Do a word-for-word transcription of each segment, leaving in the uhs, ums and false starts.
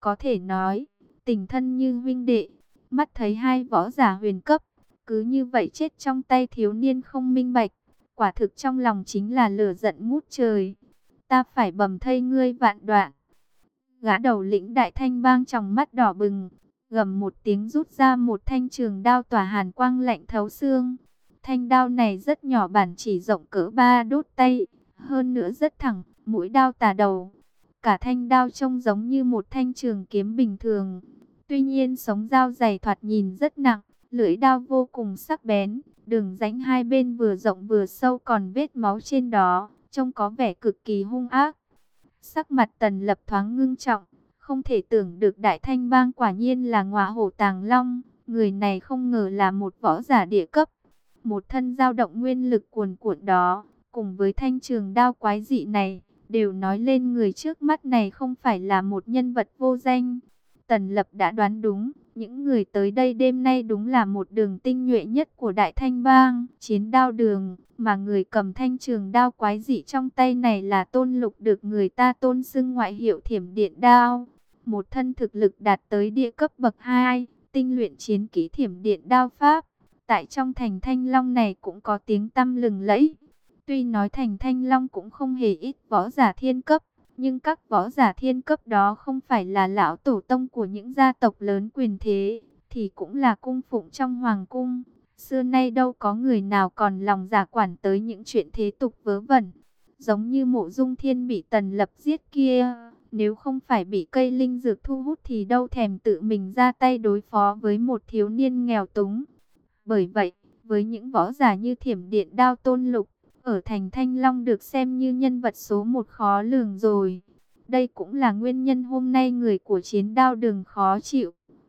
có thể nói, tình thân như huynh đệ. Mắt thấy hai võ giả huyền cấp, cứ như vậy chết trong tay thiếu niên không minh bạch, quả thực trong lòng chính là lửa giận ngút trời. Ta phải bầm thây ngươi vạn đoạn. Gã đầu lĩnh Đại Thanh Bang trong mắt đỏ bừng, gầm một tiếng rút ra một thanh trường đao tỏa hàn quang lạnh thấu xương. Thanh đao này rất nhỏ, bản chỉ rộng cỡ ba đốt tay, hơn nữa rất thẳng, mũi đao tà đầu. Cả thanh đao trông giống như một thanh trường kiếm bình thường. Tuy nhiên sống dao dày thoạt nhìn rất nặng, lưỡi đao vô cùng sắc bén, đường rãnh hai bên vừa rộng vừa sâu, còn vết máu trên đó, trông có vẻ cực kỳ hung ác. Sắc mặt Tần Lập thoáng ngưng trọng, không thể tưởng được Đại Thanh Bang quả nhiên là ngọa hổ tàng long, người này không ngờ là một võ giả địa cấp. Một thân dao động nguyên lực cuồn cuộn đó, cùng với thanh trường đao quái dị này, đều nói lên người trước mắt này không phải là một nhân vật vô danh. Tần Lập đã đoán đúng, những người tới đây đêm nay đúng là một đường tinh nhuệ nhất của Đại Thanh Bang, chiến đao đường, mà người cầm thanh trường đao quái dị trong tay này là Tôn Lục, được người ta tôn xưng ngoại hiệu Thiểm Điện Đao. Một thân thực lực đạt tới địa cấp bậc hai, tinh luyện chiến kỹ Thiểm Điện Đao Pháp. Tại trong thành Thanh Long này cũng có tiếng tăm lừng lẫy. Tuy nói thành Thanh Long cũng không hề ít võ giả thiên cấp, nhưng các võ giả thiên cấp đó không phải là lão tổ tông của những gia tộc lớn quyền thế, thì cũng là cung phụng trong hoàng cung. Xưa nay đâu có người nào còn lòng dạ quản tới những chuyện thế tục vớ vẩn. Giống như Mộ Dung Thiên bị Tần Lập giết kia, nếu không phải bị cây linh dược thu hút thì đâu thèm tự mình ra tay đối phó với một thiếu niên nghèo túng. Bởi vậy, với những võ giả như Thiểm Điện Đao Tôn Lục, ở thành Thanh Long được xem như nhân vật số một khó lường rồi. Đây cũng là nguyên nhân hôm nay người của chiến đao đường khó chịu.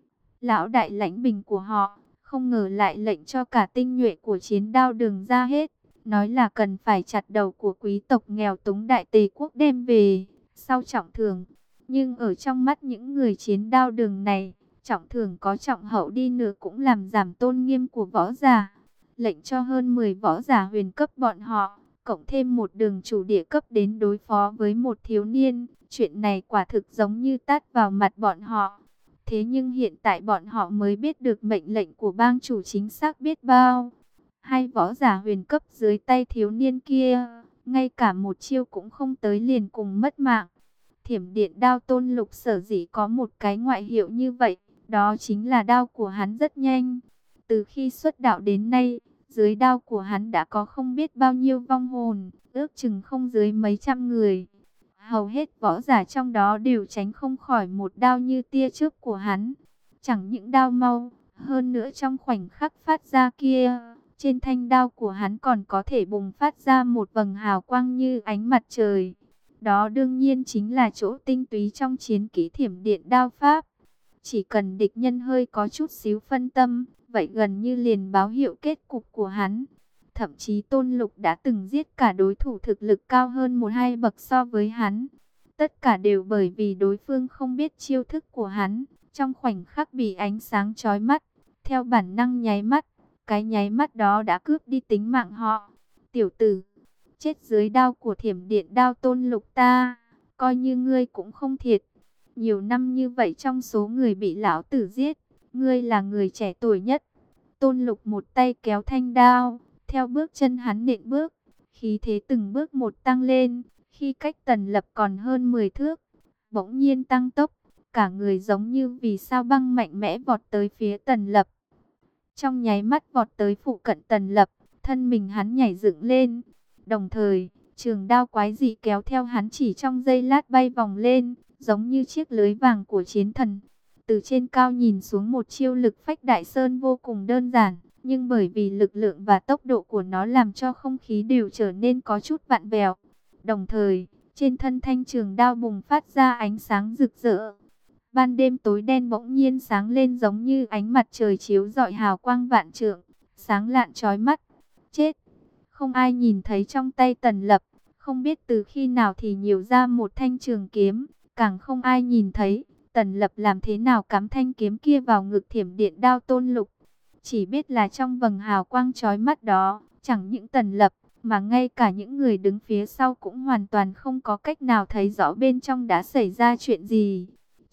Lão đại lãnh bình của họ, không ngờ lại lệnh cho cả tinh nhuệ của chiến đao đường ra hết. Nói là cần phải chặt đầu của quý tộc nghèo túng Đại Tề quốc đem về, sau trọng thưởng. Nhưng ở trong mắt những người chiến đao đường này, trọng thưởng có trọng hậu đi nữa cũng làm giảm tôn nghiêm của võ giả. Lệnh cho hơn mười võ giả huyền cấp bọn họ, cộng thêm một đường chủ địa cấp đến đối phó với một thiếu niên. Chuyện này quả thực giống như tát vào mặt bọn họ. Thế nhưng hiện tại bọn họ mới biết được mệnh lệnh của bang chủ chính xác biết bao. Hai võ giả huyền cấp dưới tay thiếu niên kia, ngay cả một chiêu cũng không tới liền cùng mất mạng. Thiểm Điện Đao Tôn Lục sở dĩ có một cái ngoại hiệu như vậy, đó chính là đao của hắn rất nhanh. Từ khi xuất đạo đến nay, dưới đao của hắn đã có không biết bao nhiêu vong hồn, ước chừng không dưới mấy trăm người. Hầu hết võ giả trong đó đều tránh không khỏi một đao như tia chớp của hắn. Chẳng những đao mau, hơn nữa trong khoảnh khắc phát ra kia, trên thanh đao của hắn còn có thể bùng phát ra một vầng hào quang như ánh mặt trời. Đó đương nhiên chính là chỗ tinh túy trong chiến kỹ Thiểm Điện Đao Pháp. Chỉ cần địch nhân hơi có chút xíu phân tâm, vậy gần như liền báo hiệu kết cục của hắn. Thậm chí Tôn Lục đã từng giết cả đối thủ thực lực cao hơn một hai bậc so với hắn. Tất cả đều bởi vì đối phương không biết chiêu thức của hắn. Trong khoảnh khắc bị ánh sáng chói mắt, theo bản năng nháy mắt, cái nháy mắt đó đã cướp đi tính mạng họ. Tiểu tử, chết dưới đao của Thiểm Điện Đao Tôn Lục ta, coi như ngươi cũng không thiệt. Nhiều năm như vậy trong số người bị lão tử giết, ngươi là người trẻ tuổi nhất. Tôn Lục một tay kéo thanh đao, theo bước chân hắn nện bước, khí thế từng bước một tăng lên. Khi cách Tần Lập còn hơn mười thước, bỗng nhiên tăng tốc, cả người giống như vì sao băng mạnh mẽ vọt tới phía Tần Lập. Trong nháy mắt vọt tới phụ cận Tần Lập, thân mình hắn nhảy dựng lên. Đồng thời, trường đao quái dị kéo theo hắn chỉ trong giây lát bay vòng lên, giống như chiếc lưới vàng của chiến thần. Từ trên cao nhìn xuống, một chiêu lực phách đại sơn vô cùng đơn giản, nhưng bởi vì lực lượng và tốc độ của nó làm cho không khí đều trở nên có chút vặn vẹo. Đồng thời, trên thân thanh trường đao bùng phát ra ánh sáng rực rỡ. Ban đêm tối đen bỗng nhiên sáng lên giống như ánh mặt trời chiếu rọi hào quang vạn trượng, sáng lạn chói mắt. Chết! Không ai nhìn thấy trong tay Tần Lập, không biết từ khi nào thì nhiều ra một thanh trường kiếm, càng không ai nhìn thấy Tần Lập làm thế nào cắm thanh kiếm kia vào ngực Thiểm Điện Đao Tôn Lục. Chỉ biết là trong vầng hào quang chói mắt đó, chẳng những Tần Lập, mà ngay cả những người đứng phía sau cũng hoàn toàn không có cách nào thấy rõ bên trong đã xảy ra chuyện gì.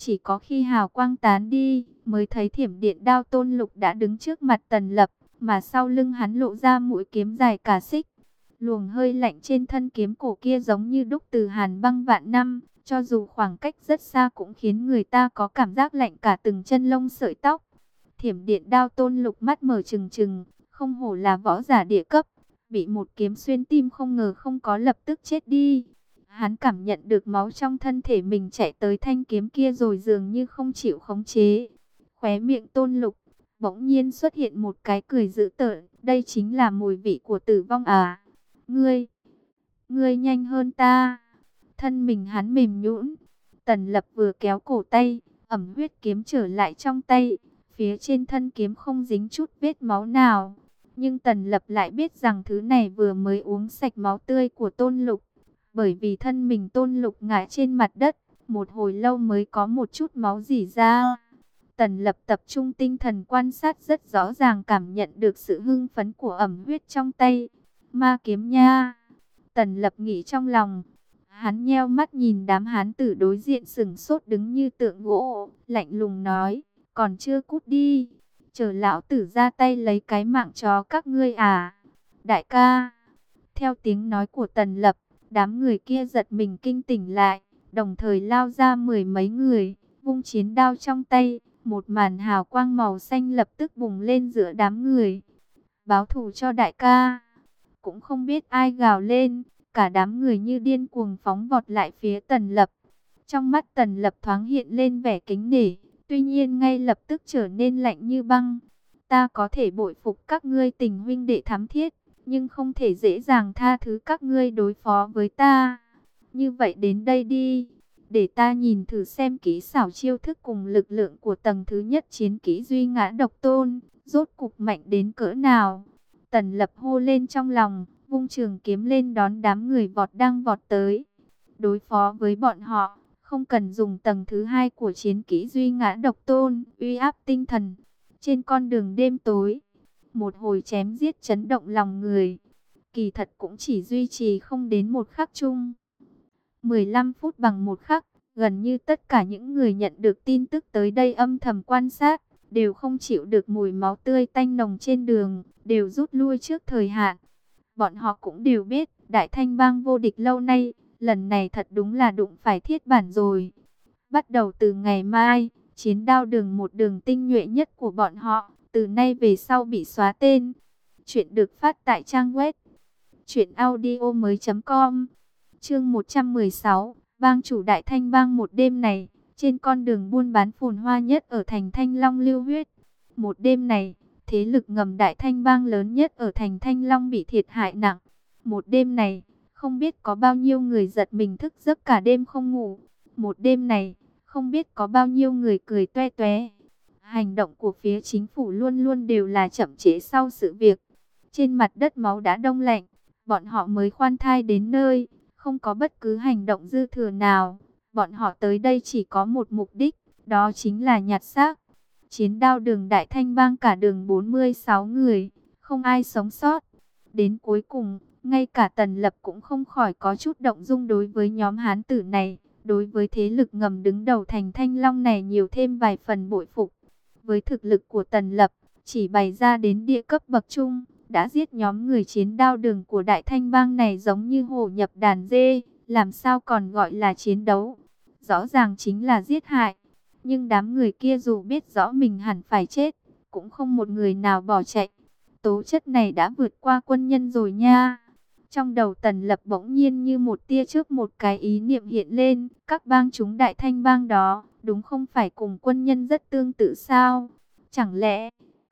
Chỉ có khi hào quang tán đi, mới thấy thiểm điện đao Tôn Lục đã đứng trước mặt Tần Lập, mà sau lưng hắn lộ ra mũi kiếm dài cả xích. Luồng hơi lạnh trên thân kiếm cổ kia giống như đúc từ hàn băng vạn năm, cho dù khoảng cách rất xa cũng khiến người ta có cảm giác lạnh cả từng chân lông sợi tóc. Thiểm điện đao Tôn Lục mắt mở trừng trừng, không hổ là võ giả địa cấp, bị một kiếm xuyên tim không ngờ không có lập tức chết đi. Hắn cảm nhận được máu trong thân thể mình chạy tới thanh kiếm kia rồi dường như không chịu khống chế. Khóe miệng Tôn Lục bỗng nhiên xuất hiện một cái cười dữ tợn, đây chính là mùi vị của tử vong à? Ngươi, ngươi nhanh hơn ta. Thân mình hắn mềm nhũn. Tần Lập vừa kéo cổ tay, ẩm huyết kiếm trở lại trong tay. Phía trên thân kiếm không dính chút vết máu nào. Nhưng Tần Lập lại biết rằng thứ này vừa mới uống sạch máu tươi của Tôn Lục. Bởi vì thân mình Tôn Lục ngã trên mặt đất, một hồi lâu mới có một chút máu rỉ ra. Tần Lập tập trung tinh thần quan sát rất rõ ràng cảm nhận được sự hưng phấn của ẩm huyết trong tay. Ma kiếm nha. Tần Lập nghĩ trong lòng. Hắn nheo mắt nhìn đám hán tử đối diện sừng sốt đứng như tượng gỗ, lạnh lùng nói, còn chưa cút đi, chờ lão tử ra tay lấy cái mạng chó các ngươi à. Đại ca. Theo tiếng nói của Tần Lập, đám người kia giật mình kinh tỉnh lại, đồng thời lao ra mười mấy người, vung chiến đao trong tay, một màn hào quang màu xanh lập tức bùng lên giữa đám người. Báo thù cho đại ca. Cũng không biết ai gào lên, cả đám người như điên cuồng phóng vọt lại phía Tần Lập. Trong mắt Tần Lập thoáng hiện lên vẻ kính nể, tuy nhiên ngay lập tức trở nên lạnh như băng. Ta có thể bội phục các ngươi tình huynh đệ thắm thiết, nhưng không thể dễ dàng tha thứ các ngươi đối phó với ta. Như vậy đến đây đi, để ta nhìn thử xem kỹ xảo chiêu thức cùng lực lượng của tầng thứ nhất chiến kỹ Duy Ngã Độc Tôn, rốt cục mạnh đến cỡ nào. Tần Lập hô lên trong lòng, vung trường kiếm lên đón đám người vọt đang vọt tới. Đối phó với bọn họ, không cần dùng tầng thứ hai của chiến kỹ Duy Ngã Độc Tôn, uy áp tinh thần. Trên con đường đêm tối, một hồi chém giết chấn động lòng người. Kỳ thật cũng chỉ duy trì không đến một khắc chung. mười lăm phút bằng một khắc, gần như tất cả những người nhận được tin tức tới đây âm thầm quan sát, đều không chịu được mùi máu tươi tanh nồng trên đường, đều rút lui trước thời hạn. Bọn họ cũng đều biết, Đại Thanh Bang vô địch lâu nay, lần này thật đúng là đụng phải thiết bản rồi. Bắt đầu từ ngày mai, chiến đao đường một đường tinh nhuệ nhất của bọn họ, từ nay về sau bị xóa tên. Chuyện được phát tại trang web truyện audio mới chấm com. Chương một trăm mười sáu, Bang chủ Đại Thanh Bang một đêm này, trên con đường buôn bán phồn hoa nhất ở thành Thanh Long lưu huyết. Một đêm này, thế lực ngầm Đại Thanh Bang lớn nhất ở thành Thanh Long bị thiệt hại nặng. Một đêm này, không biết có bao nhiêu người giật mình thức giấc cả đêm không ngủ. Một đêm này, không biết có bao nhiêu người cười toe toé. Hành động của phía chính phủ luôn luôn đều là chậm trễ sau sự việc. Trên mặt đất máu đã đông lạnh, bọn họ mới khoan thai đến nơi, không có bất cứ hành động dư thừa nào. Bọn họ tới đây chỉ có một mục đích, đó chính là nhặt xác. Chiến đao đường Đại Thanh Bang cả đường bốn mươi sáu người, không ai sống sót. Đến cuối cùng, ngay cả Tần Lập cũng không khỏi có chút động dung đối với nhóm hán tử này. Đối với thế lực ngầm đứng đầu thành Thanh Long này nhiều thêm vài phần bội phục. Với thực lực của Tần Lập, chỉ bày ra đến địa cấp bậc trung, đã giết nhóm người chiến đao đường của Đại Thanh Bang này giống như hổ nhập đàn dê, làm sao còn gọi là chiến đấu. Rõ ràng chính là giết hại. Nhưng đám người kia dù biết rõ mình hẳn phải chết, cũng không một người nào bỏ chạy. Tố chất này đã vượt qua quân nhân rồi nha. Trong đầu Tần Lập bỗng nhiên như một tia trước một cái ý niệm hiện lên. Các bang chúng Đại Thanh Bang đó, đúng không phải cùng quân nhân rất tương tự sao? Chẳng lẽ...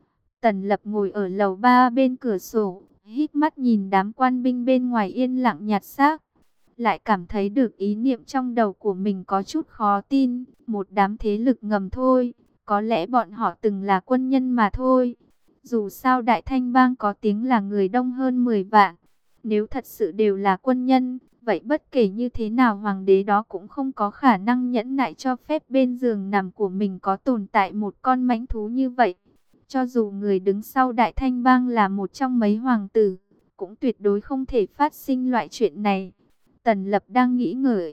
Tần Lập ngồi ở lầu ba bên cửa sổ, hít mắt nhìn đám quan binh bên ngoài yên lặng nhặt xác. Lại cảm thấy được ý niệm trong đầu của mình có chút khó tin. Một đám thế lực ngầm thôi, có lẽ bọn họ từng là quân nhân mà thôi. Dù sao Đại Thanh Bang có tiếng là người đông hơn mười vạn. Nếu thật sự đều là quân nhân, vậy bất kể như thế nào hoàng đế đó cũng không có khả năng nhẫn nại cho phép bên giường nằm của mình có tồn tại một con mãnh thú như vậy. Cho dù người đứng sau Đại Thanh Bang là một trong mấy hoàng tử, cũng tuyệt đối không thể phát sinh loại chuyện này. Tần Lập đang nghĩ ngợi,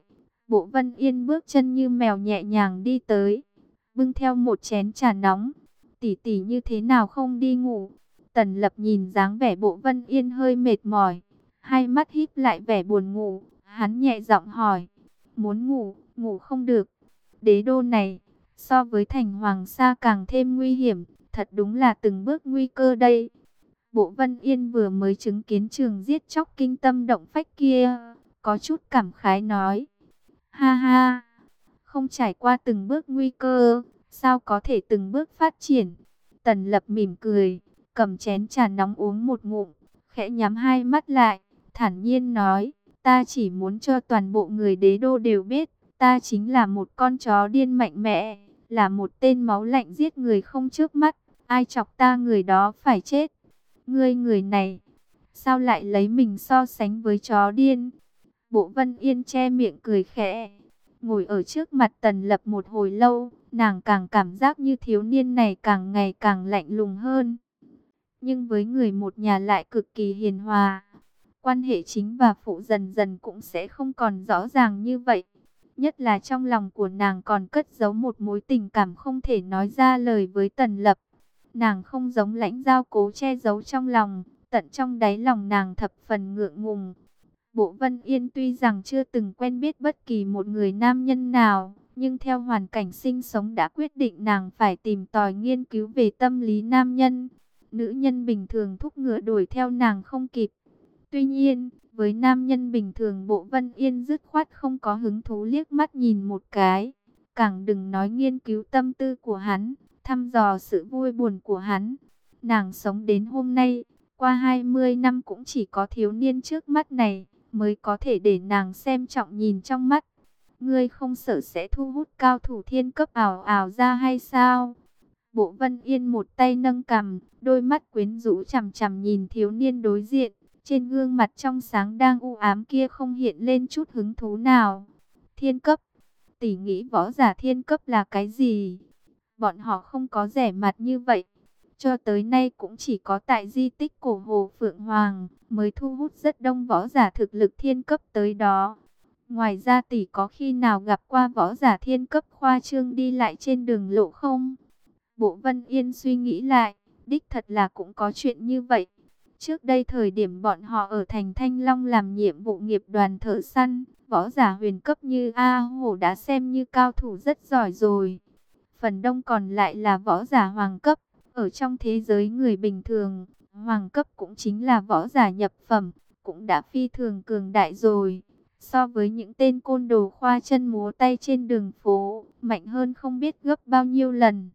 Bộ Vân Yên bước chân như mèo nhẹ nhàng đi tới, bưng theo một chén trà nóng. Tỷ tỷ như thế nào không đi ngủ? Tần Lập nhìn dáng vẻ Bộ Vân Yên hơi mệt mỏi, hai mắt híp lại vẻ buồn ngủ, hắn nhẹ giọng hỏi. Muốn ngủ, ngủ không được. Đế đô này, so với thành Hoàng Sa càng thêm nguy hiểm, thật đúng là từng bước nguy cơ đây. Bộ Vân Yên vừa mới chứng kiến trường giết chóc kinh tâm động phách kia, có chút cảm khái nói. Ha ha, không trải qua từng bước nguy cơ, sao có thể từng bước phát triển? Tần Lập mỉm cười, cầm chén trà nóng uống một ngụm, khẽ nhắm hai mắt lại, thản nhiên nói, ta chỉ muốn cho toàn bộ người đế đô đều biết, ta chính là một con chó điên mạnh mẽ, là một tên máu lạnh giết người không chớp mắt, ai chọc ta người đó phải chết. Ngươi người này, sao lại lấy mình so sánh với chó điên? Bộ Vân Yên che miệng cười khẽ, ngồi ở trước mặt Tần Lập một hồi lâu, nàng càng cảm giác như thiếu niên này càng ngày càng lạnh lùng hơn. Nhưng với người một nhà lại cực kỳ hiền hòa, quan hệ chính và phụ dần dần cũng sẽ không còn rõ ràng như vậy. Nhất là trong lòng của nàng còn cất giấu một mối tình cảm không thể nói ra lời với Tần Lập. Nàng không giống Lãnh Giao cố che giấu trong lòng, tận trong đáy lòng nàng thập phần ngượng ngùng. Bộ Vân Yên tuy rằng chưa từng quen biết bất kỳ một người nam nhân nào, nhưng theo hoàn cảnh sinh sống đã quyết định nàng phải tìm tòi nghiên cứu về tâm lý nam nhân. Nữ nhân bình thường thúc ngựa đuổi theo nàng không kịp. Tuy nhiên, với nam nhân bình thường Bộ Vân Yên dứt khoát không có hứng thú liếc mắt nhìn một cái. Càng đừng nói nghiên cứu tâm tư của hắn, thăm dò sự vui buồn của hắn. Nàng sống đến hôm nay, qua hai mươi năm cũng chỉ có thiếu niên trước mắt này mới có thể để nàng xem trọng nhìn trong mắt. Ngươi không sợ sẽ thu hút cao thủ thiên cấp ảo ảo ra hay sao? Bộ Vân Yên một tay nâng cằm, đôi mắt quyến rũ chằm chằm nhìn thiếu niên đối diện. Trên gương mặt trong sáng đang u ám kia không hiện lên chút hứng thú nào. Thiên cấp, tỷ nghĩ võ giả thiên cấp là cái gì? Bọn họ không có rẻ mặt như vậy. Cho tới nay cũng chỉ có tại di tích cổ Hồ Phượng Hoàng mới thu hút rất đông võ giả thực lực thiên cấp tới đó. Ngoài ra tỷ có khi nào gặp qua võ giả thiên cấp khoa trương đi lại trên đường lộ không? Bộ Vân Yên suy nghĩ lại, đích thật là cũng có chuyện như vậy. Trước đây thời điểm bọn họ ở thành Thanh Long làm nhiệm vụ nghiệp đoàn thợ săn, võ giả huyền cấp như A Hổ đã xem như cao thủ rất giỏi rồi. Phần đông còn lại là võ giả hoàng cấp. Ở trong thế giới người bình thường, hoàng cấp cũng chính là võ giả nhập phẩm, cũng đã phi thường cường đại rồi. So với những tên côn đồ khoa chân múa tay trên đường phố, mạnh hơn không biết gấp bao nhiêu lần.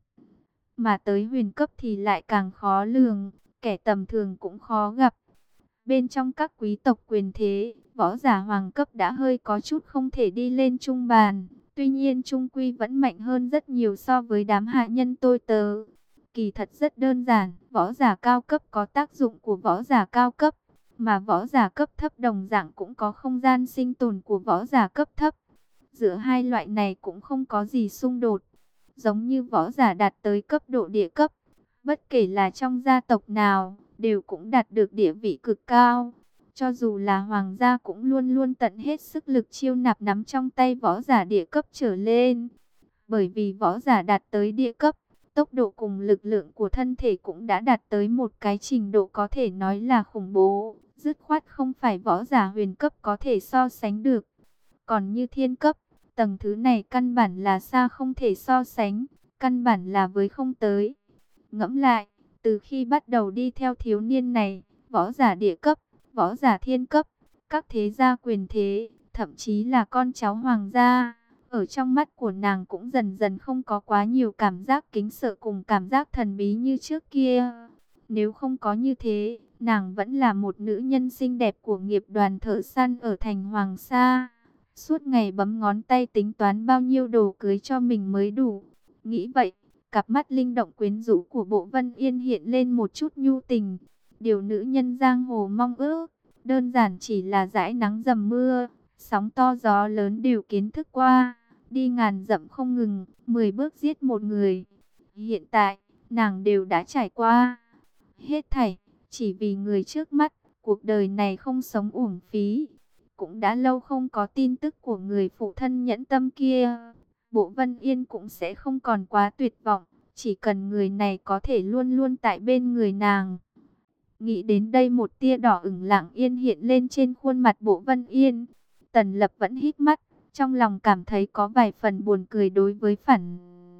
Mà tới huyền cấp thì lại càng khó lường, kẻ tầm thường cũng khó gặp. Bên trong các quý tộc quyền thế, võ giả hoàng cấp đã hơi có chút không thể đi lên trung bàn. Tuy nhiên trung quy vẫn mạnh hơn rất nhiều so với đám hạ nhân tôi tớ. Kỳ thật rất đơn giản, võ giả cao cấp có tác dụng của võ giả cao cấp, mà võ giả cấp thấp đồng dạng cũng có không gian sinh tồn của võ giả cấp thấp. Giữa hai loại này cũng không có gì xung đột. Giống như võ giả đạt tới cấp độ địa cấp, bất kể là trong gia tộc nào, đều cũng đạt được địa vị cực cao. Cho dù là hoàng gia cũng luôn luôn tận hết sức lực chiêu nạp nắm trong tay võ giả địa cấp trở lên. Bởi vì võ giả đạt tới địa cấp, tốc độ cùng lực lượng của thân thể cũng đã đạt tới một cái trình độ có thể nói là khủng bố. Dứt khoát không phải võ giả huyền cấp có thể so sánh được. Còn như thiên cấp, tầng thứ này căn bản là xa không thể so sánh, căn bản là với không tới. Ngẫm lại, từ khi bắt đầu đi theo thiếu niên này, võ giả địa cấp, võ giả thiên cấp, các thế gia quyền thế, thậm chí là con cháu hoàng gia, ở trong mắt của nàng cũng dần dần không có quá nhiều cảm giác kính sợ cùng cảm giác thần bí như trước kia. Nếu không có như thế, nàng vẫn là một nữ nhân xinh đẹp của nghiệp đoàn thợ săn ở thành Hoàng Sa. Suốt ngày bấm ngón tay tính toán bao nhiêu đồ cưới cho mình mới đủ. Nghĩ vậy, cặp mắt linh động quyến rũ của Bộ Vân Yên hiện lên một chút nhu tình. Điều nữ nhân giang hồ mong ước, đơn giản chỉ là dãi nắng dầm mưa, sóng to gió lớn đều kiến thức qua. Đi ngàn dặm không ngừng, mười bước giết một người. Hiện tại, nàng đều đã trải qua. Hết thảy, chỉ vì người trước mắt, cuộc đời này không sống uổng phí. cũng đã lâu không có tin tức của người phụ thân nhẫn tâm kia. Bộ Vân Yên cũng sẽ không còn quá tuyệt vọng, chỉ cần người này có thể luôn luôn tại bên người nàng. Nghĩ đến đây một tia đỏ ửng lặng yên hiện lên trên khuôn mặt Bộ Vân Yên. Tần Lập vẫn híp mắt, trong lòng cảm thấy có vài phần buồn cười đối với phản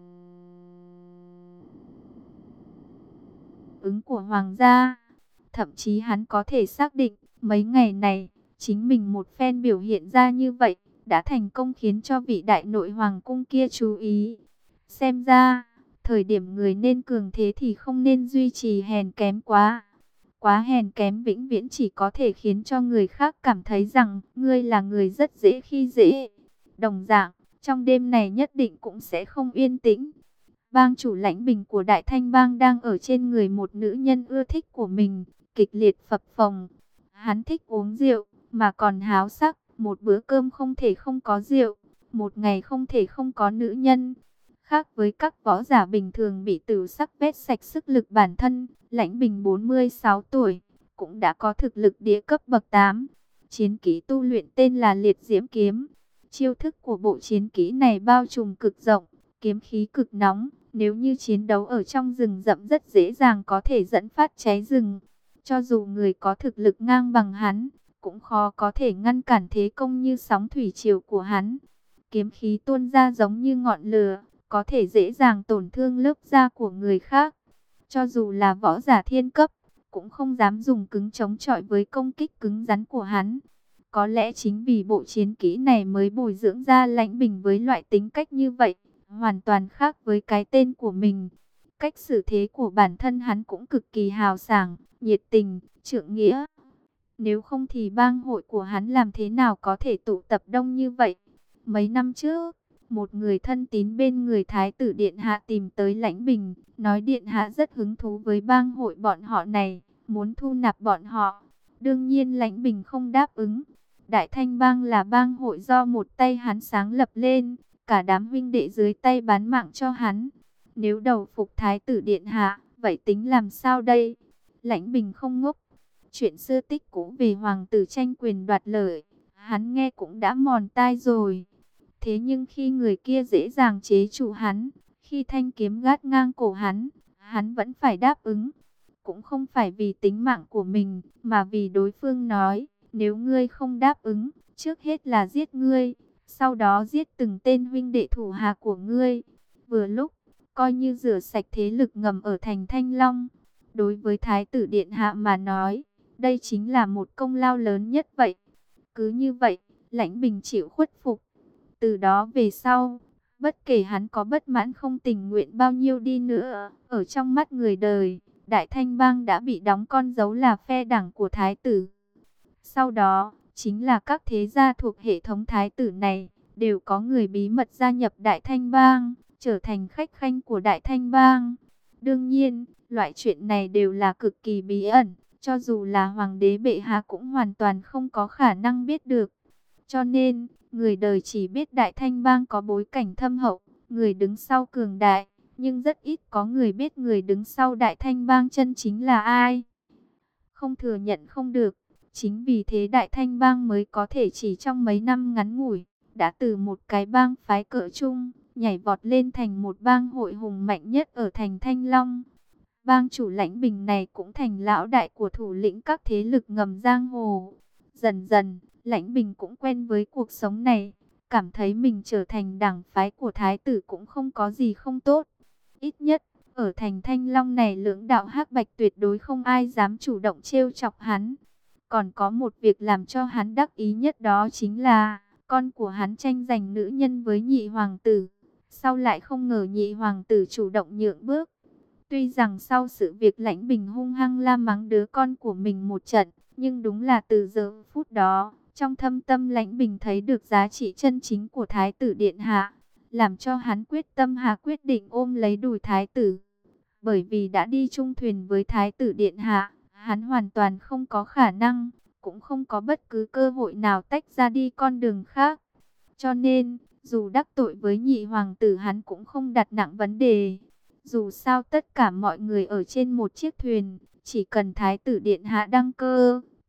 ứng của hoàng gia. Thậm chí hắn có thể xác định, mấy ngày này, chính mình một phen biểu hiện ra như vậy, đã thành công khiến cho vị đại nội hoàng cung kia chú ý. Xem ra, thời điểm người nên cường thế thì không nên duy trì hèn kém quá. Quá hèn kém vĩnh viễn chỉ có thể khiến cho người khác cảm thấy rằng ngươi là người rất dễ khi dễ. Đồng dạng, trong đêm này nhất định cũng sẽ không yên tĩnh. Bang chủ Lãnh Bình của Đại Thanh Bang đang ở trên người một nữ nhân ưa thích của mình, kịch liệt phập phồng. Hắn thích uống rượu, mà còn háo sắc, một bữa cơm không thể không có rượu, một ngày không thể không có nữ nhân. Khác với các võ giả bình thường bị tửu sắc vét sạch sức lực bản thân, Lãnh Bình bốn mươi sáu tuổi, cũng đã có thực lực địa cấp bậc tám. Chiến kỹ tu luyện tên là Liệt Diễm Kiếm. Chiêu thức của bộ chiến kỹ này bao trùm cực rộng, kiếm khí cực nóng. Nếu như chiến đấu ở trong rừng rậm rất dễ dàng có thể dẫn phát cháy rừng. Cho dù người có thực lực ngang bằng hắn, cũng khó có thể ngăn cản thế công như sóng thủy triều của hắn. Kiếm khí tuôn ra giống như ngọn lửa, có thể dễ dàng tổn thương lớp da của người khác. Cho dù là võ giả thiên cấp, cũng không dám dùng cứng chống chọi với công kích cứng rắn của hắn. Có lẽ chính vì bộ chiến kỹ này mới bồi dưỡng ra Lãnh Bình với loại tính cách như vậy, hoàn toàn khác với cái tên của mình. Cách xử thế của bản thân hắn cũng cực kỳ hào sảng, nhiệt tình, trượng nghĩa. Nếu không thì bang hội của hắn làm thế nào có thể tụ tập đông như vậy? Mấy năm trước, một người thân tín bên người Thái tử Điện Hạ tìm tới Lãnh Bình, nói Điện Hạ rất hứng thú với bang hội bọn họ này, muốn thu nạp bọn họ. Đương nhiên Lãnh Bình không đáp ứng. Đại Thanh Bang là bang hội do một tay hắn sáng lập lên, cả đám huynh đệ dưới tay bán mạng cho hắn. Nếu đầu phục Thái tử Điện Hạ, vậy tính làm sao đây? Lãnh Bình không ngốc. Chuyện xưa tích cũ về hoàng tử tranh quyền đoạt lợi, hắn nghe cũng đã mòn tai rồi. Thế nhưng khi người kia dễ dàng chế trụ hắn, khi thanh kiếm gác ngang cổ hắn, hắn vẫn phải đáp ứng. Cũng không phải vì tính mạng của mình, mà vì đối phương nói, nếu ngươi không đáp ứng, trước hết là giết ngươi, sau đó giết từng tên huynh đệ thủ hạ của ngươi. Vừa lúc, coi như rửa sạch thế lực ngầm ở thành Thanh Long. Đối với Thái tử Điện Hạ mà nói, đây chính là một công lao lớn nhất vậy. Cứ như vậy, Lãnh Bình chịu khuất phục. Từ đó về sau, bất kể hắn có bất mãn không tình nguyện bao nhiêu đi nữa, ở trong mắt người đời, Đại Thanh Bang đã bị đóng con dấu là phe đảng của Thái tử. Sau đó, chính là các thế gia thuộc hệ thống Thái tử này, đều có người bí mật gia nhập Đại Thanh Bang, trở thành khách khanh của Đại Thanh Bang. Đương nhiên, loại chuyện này đều là cực kỳ bí ẩn, cho dù là Hoàng đế bệ hạ cũng hoàn toàn không có khả năng biết được. Cho nên, người đời chỉ biết Đại Thanh Bang có bối cảnh thâm hậu, người đứng sau cường đại, nhưng rất ít có người biết người đứng sau Đại Thanh Bang chân chính là ai. Không thừa nhận không được, chính vì thế Đại Thanh Bang mới có thể chỉ trong mấy năm ngắn ngủi, đã từ một cái bang phái cỡ trung, nhảy vọt lên thành một bang hội hùng mạnh nhất ở thành Thanh Long. Bang chủ Lãnh Bình này cũng thành lão đại của thủ lĩnh các thế lực ngầm giang hồ. Dần dần, Lãnh Bình cũng quen với cuộc sống này, cảm thấy mình trở thành đảng phái của Thái tử cũng không có gì không tốt. Ít nhất, ở thành Thanh Long này lưỡng đạo hắc bạch tuyệt đối không ai dám chủ động trêu chọc hắn. Còn có một việc làm cho hắn đắc ý nhất đó chính là, con của hắn tranh giành nữ nhân với nhị hoàng tử. Sau lại không ngờ nhị hoàng tử chủ động nhượng bước. Tuy rằng sau sự việc Lãnh Bình hung hăng la mắng đứa con của mình một trận, nhưng đúng là từ giờ phút đó, trong thâm tâm Lãnh Bình thấy được giá trị chân chính của Thái tử Điện Hạ, làm cho hắn quyết tâm hạ quyết định ôm lấy đùi Thái tử. Bởi vì đã đi chung thuyền với Thái tử Điện Hạ, hắn hoàn toàn không có khả năng, cũng không có bất cứ cơ hội nào tách ra đi con đường khác. Cho nên, dù đắc tội với nhị hoàng tử hắn cũng không đặt nặng vấn đề. Dù sao tất cả mọi người ở trên một chiếc thuyền, chỉ cần Thái tử Điện Hạ đăng cơ,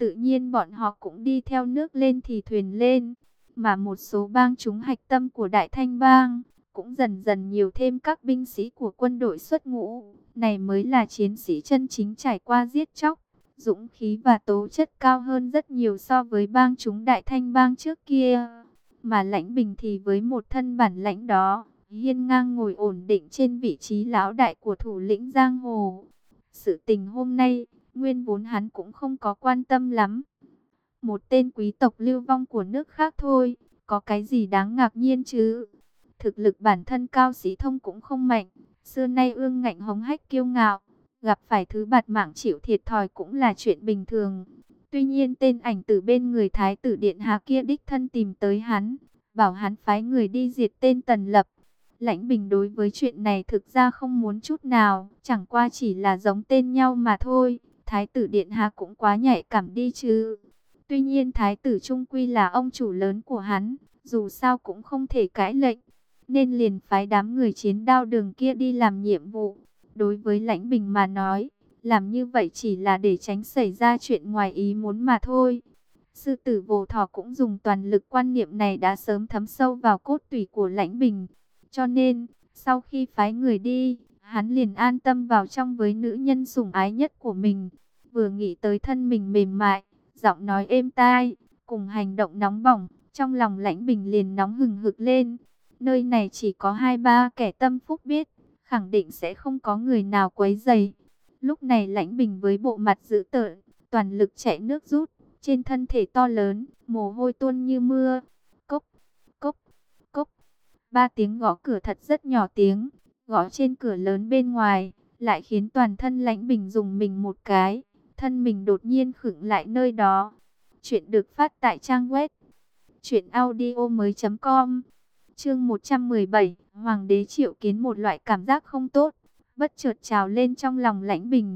tự nhiên bọn họ cũng đi theo nước lên thì thuyền lên. Mà một số bang chúng hạch tâm của Đại Thanh Bang cũng dần dần nhiều thêm các binh sĩ của quân đội xuất ngũ. Này mới là chiến sĩ chân chính trải qua giết chóc, dũng khí và tố chất cao hơn rất nhiều so với bang chúng Đại Thanh Bang trước kia. Mà Lãnh Bình thì với một thân bản lãnh đó, hiên ngang ngồi ổn định trên vị trí lão đại của thủ lĩnh giang hồ. Sự tình hôm nay, nguyên vốn hắn cũng không có quan tâm lắm. Một tên quý tộc lưu vong của nước khác thôi, có cái gì đáng ngạc nhiên chứ? Thực lực bản thân Cao Sĩ Thông cũng không mạnh, xưa nay ương ngạnh hống hách kiêu ngạo, gặp phải thứ bạt mạng chịu thiệt thòi cũng là chuyện bình thường. Tuy nhiên tên ảnh tử bên người Thái tử Điện Hạ kia đích thân tìm tới hắn, bảo hắn phái người đi diệt tên Tần Lập. Lãnh Bình đối với chuyện này thực ra không muốn chút nào, chẳng qua chỉ là giống tên nhau mà thôi. Thái tử Điện Hạ cũng quá nhạy cảm đi chứ. Tuy nhiên Thái tử trung quy là ông chủ lớn của hắn, dù sao cũng không thể cãi lệnh, nên liền phái đám người chiến đao đường kia đi làm nhiệm vụ. Đối với Lãnh Bình mà nói, làm như vậy chỉ là để tránh xảy ra chuyện ngoài ý muốn mà thôi. Sư tử Vô Thọ cũng dùng toàn lực, quan niệm này đã sớm thấm sâu vào cốt tủy của Lãnh Bình. Cho nên, sau khi phái người đi, hắn liền an tâm vào trong với nữ nhân sủng ái nhất của mình. Vừa nghĩ tới thân mình mềm mại, giọng nói êm tai, cùng hành động nóng bỏng, trong lòng Lãnh Bình liền nóng hừng hực lên. Nơi này chỉ có hai ba kẻ tâm phúc biết, khẳng định sẽ không có người nào quấy rầy. Lúc này Lãnh Bình với bộ mặt dữ tợn, toàn lực chạy nước rút, trên thân thể to lớn, mồ hôi tuôn như mưa. Cốc, cốc, cốc. Ba tiếng gõ cửa thật rất nhỏ tiếng, gõ trên cửa lớn bên ngoài, lại khiến toàn thân Lãnh Bình rùng mình một cái, thân mình đột nhiên khựng lại nơi đó. Chuyện được phát tại trang web truyện audio mới chấm com. Chương một trăm mười bảy, Hoàng đế triệu kiến. Một loại cảm giác không tốt bất chợt trào lên trong lòng Lãnh Bình.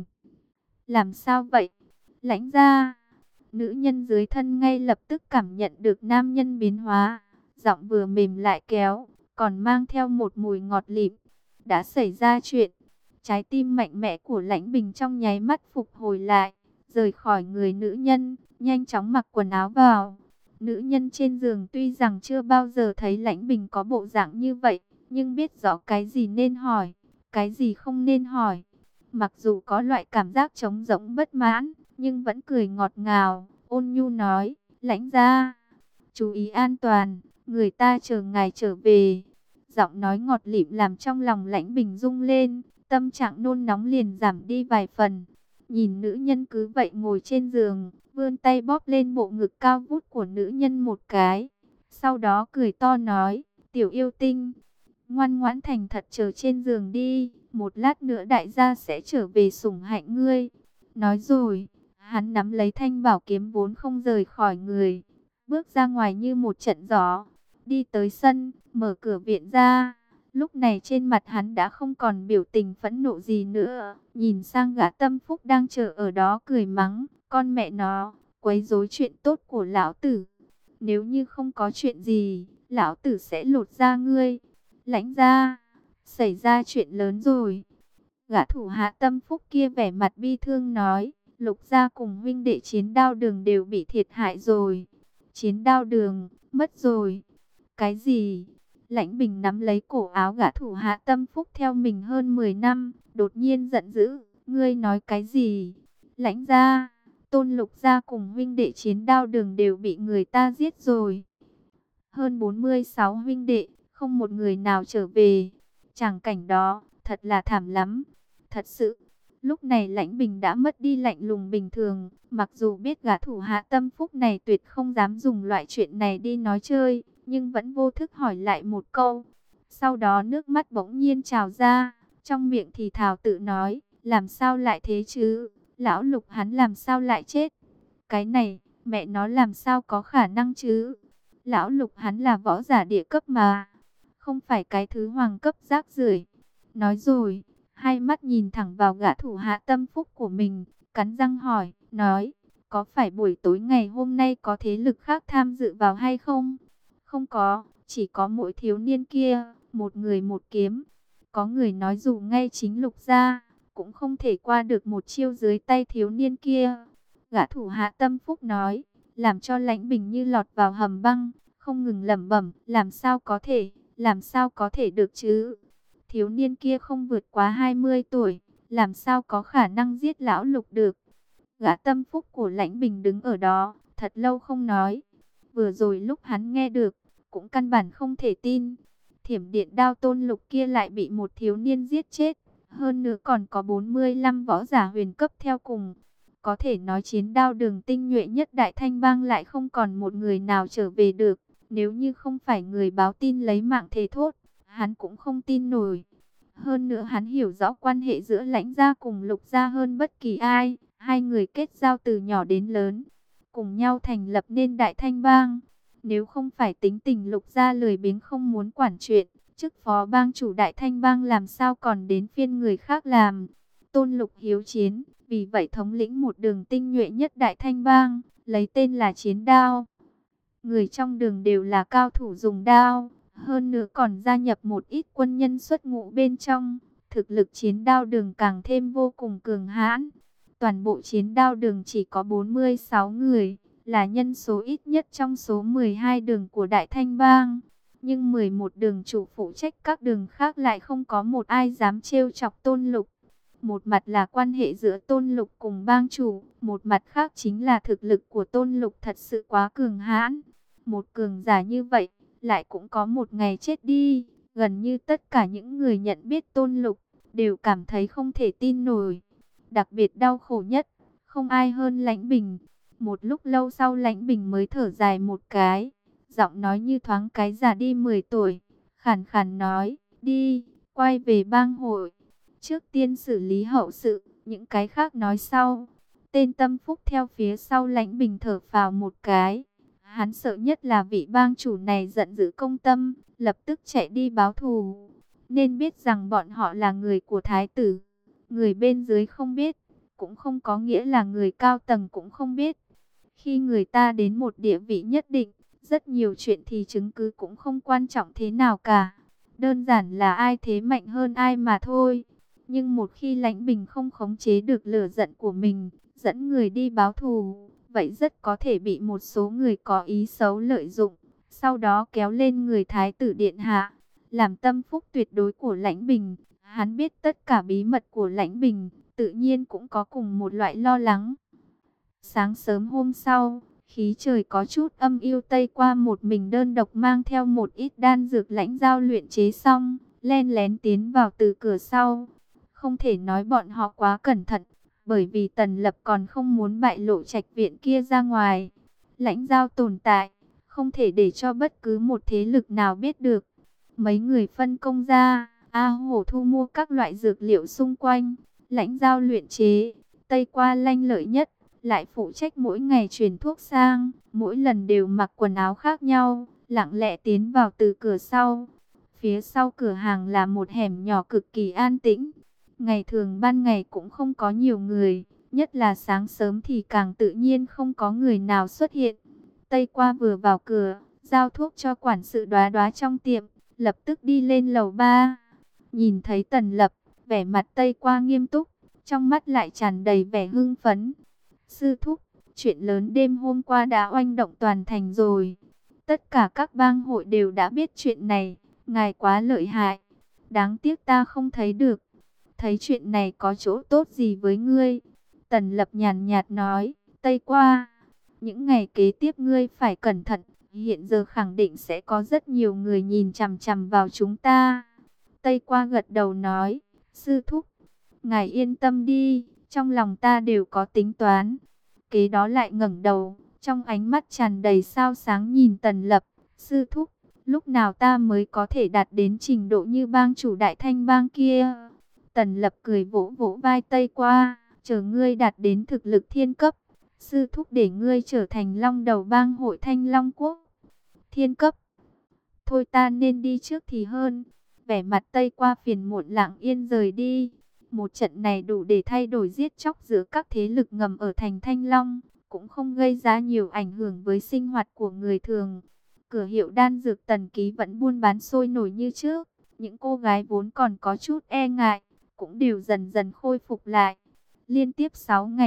Làm sao vậy? Lãnh gia. Nữ nhân dưới thân ngay lập tức cảm nhận được nam nhân biến hóa, giọng vừa mềm lại kéo, còn mang theo một mùi ngọt lịm. Đã xảy ra chuyện. Trái tim mạnh mẽ của Lãnh Bình trong nháy mắt phục hồi lại, rời khỏi người nữ nhân, nhanh chóng mặc quần áo vào. Nữ nhân trên giường tuy rằng chưa bao giờ thấy Lãnh Bình có bộ dạng như vậy, nhưng biết rõ cái gì nên hỏi, cái gì không nên hỏi. Mặc dù có loại cảm giác trống rỗng bất mãn, nhưng vẫn cười ngọt ngào, ôn nhu nói, Lãnh gia, chú ý an toàn, người ta chờ ngài trở về. Giọng nói ngọt lịm làm trong lòng Lãnh Bình rung lên, tâm trạng nôn nóng liền giảm đi vài phần. Nhìn nữ nhân cứ vậy ngồi trên giường, vươn tay bóp lên bộ ngực cao vút của nữ nhân một cái. Sau đó cười to nói, tiểu yêu tinh, ngoan ngoãn thành thật chờ trên giường đi, một lát nữa đại gia sẽ trở về sủng hạnh ngươi. Nói rồi, hắn nắm lấy thanh bảo kiếm vốn không rời khỏi người, bước ra ngoài như một trận gió, đi tới sân, mở cửa viện ra. Lúc này trên mặt hắn đã không còn biểu tình phẫn nộ gì nữa, nhìn sang gã tâm phúc đang chờ ở đó cười mắng, con mẹ nó, quấy rối chuyện tốt của lão tử. Nếu như không có chuyện gì, lão tử sẽ lột da ngươi. Lãnh gia, xảy ra chuyện lớn rồi. Gã thủ hạ tâm phúc kia vẻ mặt bi thương nói, Lục gia cùng huynh đệ Chiến Đao Đường đều bị thiệt hại rồi. Chiến Đao Đường, mất rồi. Cái gì? Lãnh Bình nắm lấy cổ áo gã thủ hạ tâm phúc theo mình hơn mười năm, đột nhiên giận dữ, ngươi nói cái gì? Lãnh gia, Tôn Lục gia cùng huynh đệ Chiến Đao Đường đều bị người ta giết rồi. Hơn bốn mươi sáu huynh đệ, không một người nào trở về. Tràng cảnh đó, thật là thảm lắm. Thật sự, lúc này Lãnh Bình đã mất đi lạnh lùng bình thường, mặc dù biết gã thủ hạ tâm phúc này tuyệt không dám dùng loại chuyện này đi nói chơi, nhưng vẫn vô thức hỏi lại một câu. Sau đó nước mắt bỗng nhiên trào ra, trong miệng thì thào tự nói, làm sao lại thế chứ? Lão Lục hắn làm sao lại chết? Cái này, mẹ nó làm sao có khả năng chứ? Lão Lục hắn là võ giả địa cấp mà, không phải cái thứ hoàng cấp rác rưởi. Nói rồi, hai mắt nhìn thẳng vào gã thủ hạ tâm phúc của mình, cắn răng hỏi, nói, có phải buổi tối ngày hôm nay có thế lực khác tham dự vào hay không? Không có, chỉ có mỗi thiếu niên kia, một người một kiếm. Có người nói dù ngay chính Lục gia, cũng không thể qua được một chiêu dưới tay thiếu niên kia. Gã thủ hạ Tâm Phúc nói, làm cho Lãnh Bình như lọt vào hầm băng, không ngừng lẩm bẩm, làm sao có thể, làm sao có thể được chứ? Thiếu niên kia không vượt quá hai mươi tuổi, làm sao có khả năng giết lão Lục được? Gã Tâm Phúc của Lãnh Bình đứng ở đó, thật lâu không nói. Vừa rồi lúc hắn nghe được, cũng căn bản không thể tin. Thiểm điện đao Tôn Lục kia lại bị một thiếu niên giết chết. Hơn nữa còn có bốn mươi lăm võ giả huyền cấp theo cùng. Có thể nói chiến đao đường tinh nhuệ nhất Đại Thanh Bang lại không còn một người nào trở về được. Nếu như không phải người báo tin lấy mạng thề thốt, hắn cũng không tin nổi. Hơn nữa hắn hiểu rõ quan hệ giữa Lãnh gia cùng Lục gia hơn bất kỳ ai. Hai người kết giao từ nhỏ đến lớn, cùng nhau thành lập nên Đại Thanh Bang. Nếu không phải tính tình Lục gia lười biếng không muốn quản chuyện, chức phó bang chủ Đại Thanh Bang làm sao còn đến phiên người khác làm. Tôn Lục hiếu chiến, vì vậy thống lĩnh một đường tinh nhuệ nhất Đại Thanh Bang, lấy tên là Chiến Đao. Người trong đường đều là cao thủ dùng đao, hơn nữa còn gia nhập một ít quân nhân xuất ngũ bên trong. Thực lực Chiến Đao đường càng thêm vô cùng cường hãn. Toàn bộ Chiến Đao đường chỉ có bốn mươi sáu người, là nhân số ít nhất trong số mười hai đường của Đại Thanh Bang. Nhưng mười một đường chủ phụ trách các đường khác lại không có một ai dám trêu chọc Tôn Lục. Một mặt là quan hệ giữa Tôn Lục cùng bang chủ, một mặt khác chính là thực lực của Tôn Lục thật sự quá cường hãn. Một cường giả như vậy, lại cũng có một ngày chết đi. Gần như tất cả những người nhận biết Tôn Lục, đều cảm thấy không thể tin nổi. Đặc biệt đau khổ nhất, không ai hơn Lãnh Bình. Một lúc lâu sau Lãnh Bình mới thở dài một cái, giọng nói như thoáng cái già đi mười tuổi, khàn khàn nói, đi, quay về bang hội. Trước tiên xử lý hậu sự, những cái khác nói sau. Tên Tâm Phúc theo phía sau Lãnh Bình thở phào một cái. Hắn sợ nhất là vị bang chủ này giận dữ công tâm, lập tức chạy đi báo thù. Nên biết rằng bọn họ là người của thái tử. Người bên dưới không biết, cũng không có nghĩa là người cao tầng cũng không biết. Khi người ta đến một địa vị nhất định, rất nhiều chuyện thì chứng cứ cũng không quan trọng thế nào cả. Đơn giản là ai thế mạnh hơn ai mà thôi. Nhưng một khi Lãnh Bình không khống chế được lửa giận của mình, dẫn người đi báo thù, vậy rất có thể bị một số người có ý xấu lợi dụng, sau đó kéo lên người thái tử điện hạ, làm tâm phúc tuyệt đối của Lãnh Bình. Hắn biết tất cả bí mật của Lãnh Bình, tự nhiên cũng có cùng một loại lo lắng. Sáng sớm hôm sau, khí trời có chút âm u, Tây Qua một mình đơn độc mang theo một ít đan dược Lãnh Giao luyện chế xong, len lén tiến vào từ cửa sau. Không thể nói bọn họ quá cẩn thận, bởi vì Tần Lập còn không muốn bại lộ trạch viện kia ra ngoài. Lãnh Giao tồn tại, không thể để cho bất cứ một thế lực nào biết được. Mấy người phân công ra, A Hổ thu mua các loại dược liệu xung quanh, Lãnh Giao luyện chế, Tây Qua lanh lợi nhất, lại phụ trách mỗi ngày chuyển thuốc sang, mỗi lần đều mặc quần áo khác nhau, lặng lẽ tiến vào từ cửa sau. Phía sau cửa hàng là một hẻm nhỏ cực kỳ an tĩnh. Ngày thường ban ngày cũng không có nhiều người, nhất là sáng sớm thì càng tự nhiên không có người nào xuất hiện. Tây Qua vừa vào cửa, giao thuốc cho quản sự Đoá Đoá trong tiệm, lập tức đi lên lầu ba. Nhìn thấy Tần Lập, vẻ mặt Tây Qua nghiêm túc, trong mắt lại tràn đầy vẻ hưng phấn. Sư thúc, chuyện lớn đêm hôm qua đã oanh động toàn thành rồi. Tất cả các bang hội đều đã biết chuyện này, ngài quá lợi hại. Đáng tiếc ta không thấy được. Thấy chuyện này có chỗ tốt gì với ngươi? Tần Lập nhàn nhạt nói, Tây Qua, những ngày kế tiếp ngươi phải cẩn thận. Hiện giờ khẳng định sẽ có rất nhiều người nhìn chằm chằm vào chúng ta. Tây Qua gật đầu nói, sư thúc, ngài yên tâm đi, trong lòng ta đều có tính toán. Kế đó lại ngẩng đầu, trong ánh mắt tràn đầy sao sáng nhìn Tần Lập, sư thúc, lúc nào ta mới có thể đạt đến trình độ như bang chủ Đại Thanh Bang kia? Tần Lập cười vỗ vỗ vai Tây Qua, chờ ngươi đạt đến thực lực thiên cấp, sư thúc để ngươi trở thành long đầu bang hội Thanh Long Quốc. Thiên cấp? Thôi ta nên đi trước thì hơn. Vẻ mặt Tây Qua phiền muộn lặng yên rời đi. Một trận này đủ để thay đổi giết chóc giữa các thế lực ngầm ở thành Thanh Long, cũng không gây ra nhiều ảnh hưởng với sinh hoạt của người thường. Cửa hiệu đan dược Tần Ký vẫn buôn bán sôi nổi như trước. Những cô gái vốn còn có chút e ngại, cũng đều dần dần khôi phục lại. Liên tiếp sáu ngày,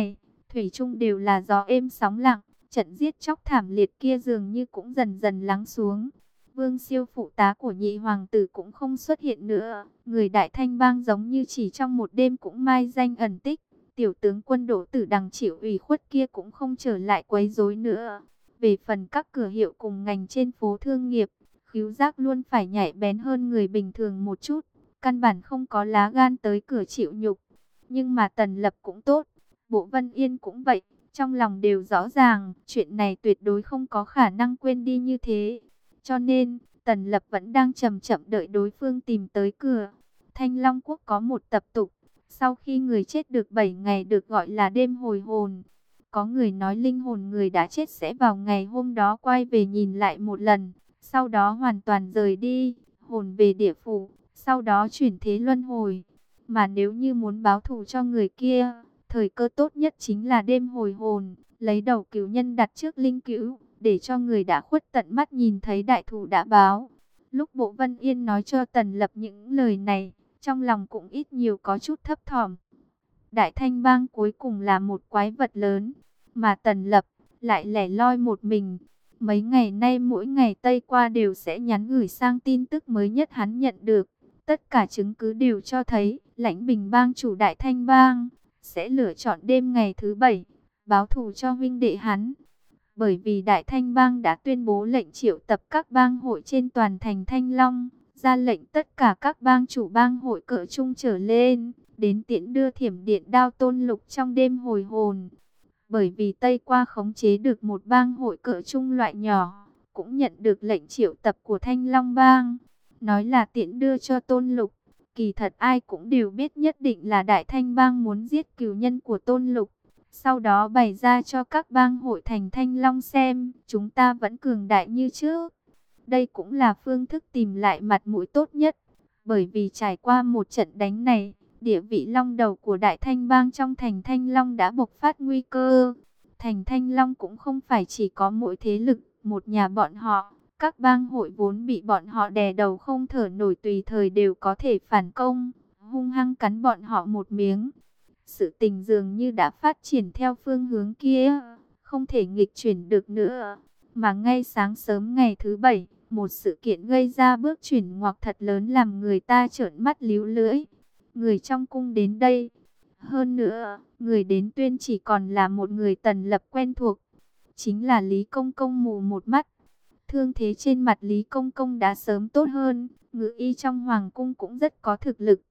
thủy chung đều là gió êm sóng lặng, trận giết chóc thảm liệt kia dường như cũng dần dần lắng xuống. Vương Siêu phụ tá của nhị hoàng tử cũng không xuất hiện nữa, người Đại Thanh Bang giống như chỉ trong một đêm cũng mai danh ẩn tích. Tiểu tướng quân Đỗ Tử Đằng chịu ủy khuất kia cũng không trở lại quấy rối nữa. Về phần các cửa hiệu cùng ngành trên phố thương nghiệp, khứu giác luôn phải nhạy bén hơn người bình thường một chút, căn bản không có lá gan tới cửa chịu nhục. Nhưng mà Tần Lập cũng tốt, Bộ Vân Yên cũng vậy, trong lòng đều rõ ràng, chuyện này tuyệt đối không có khả năng quên đi như thế. Cho nên, Tần Lập vẫn đang chậm chậm đợi đối phương tìm tới cửa. Thanh Long Quốc có một tập tục, sau khi người chết được bảy ngày được gọi là đêm hồi hồn. Có người nói linh hồn người đã chết sẽ vào ngày hôm đó quay về nhìn lại một lần, sau đó hoàn toàn rời đi, hồn về địa phủ, sau đó chuyển thế luân hồi. Mà nếu như muốn báo thù cho người kia, thời cơ tốt nhất chính là đêm hồi hồn, lấy đầu cửu nhân đặt trước linh cữu, để cho người đã khuất tận mắt nhìn thấy đại thù đã báo. Lúc Bộ Vân Yên nói cho Tần Lập những lời này, trong lòng cũng ít nhiều có chút thấp thỏm. Đại Thanh Bang cuối cùng là một quái vật lớn, mà Tần Lập lại lẻ loi một mình. Mấy ngày nay mỗi ngày Tây qua đều sẽ nhắn gửi sang tin tức mới nhất hắn nhận được. Tất cả chứng cứ đều cho thấy Lãnh Bình Bang chủ Đại Thanh Bang sẽ lựa chọn đêm ngày thứ bảy báo thù cho huynh đệ hắn. Bởi vì Đại Thanh Bang đã tuyên bố lệnh triệu tập các bang hội trên toàn thành Thanh Long, ra lệnh tất cả các bang chủ bang hội cỡ trung trở lên, đến tiễn đưa thiểm điện đao Tôn Lục trong đêm hồi hồn. Bởi vì Tây qua khống chế được một bang hội cỡ trung loại nhỏ, cũng nhận được lệnh triệu tập của Thanh Long Bang, nói là tiễn đưa cho Tôn Lục. Kỳ thật ai cũng đều biết nhất định là Đại Thanh Bang muốn giết cừu nhân của Tôn Lục. Sau đó bày ra cho các bang hội thành Thanh Long xem, chúng ta vẫn cường đại như trước. Đây cũng là phương thức tìm lại mặt mũi tốt nhất. Bởi vì trải qua một trận đánh này, địa vị long đầu của Đại Thanh Bang trong thành Thanh Long đã bộc phát nguy cơ. Thành Thanh Long cũng không phải chỉ có mỗi thế lực, một nhà bọn họ. Các bang hội vốn bị bọn họ đè đầu không thở nổi tùy thời đều có thể phản công, hung hăng cắn bọn họ một miếng. Sự tình dường như đã phát triển theo phương hướng kia, không thể nghịch chuyển được nữa. Mà ngay sáng sớm ngày thứ bảy, một sự kiện gây ra bước chuyển ngoặt thật lớn làm người ta trợn mắt líu lưỡi. Người trong cung đến đây. Hơn nữa, người đến tuyên chỉ còn là một người Tần Lập quen thuộc. Chính là Lý Công Công mù một mắt. Thương thế trên mặt Lý Công Công đã sớm tốt hơn, ngự y trong hoàng cung cũng rất có thực lực.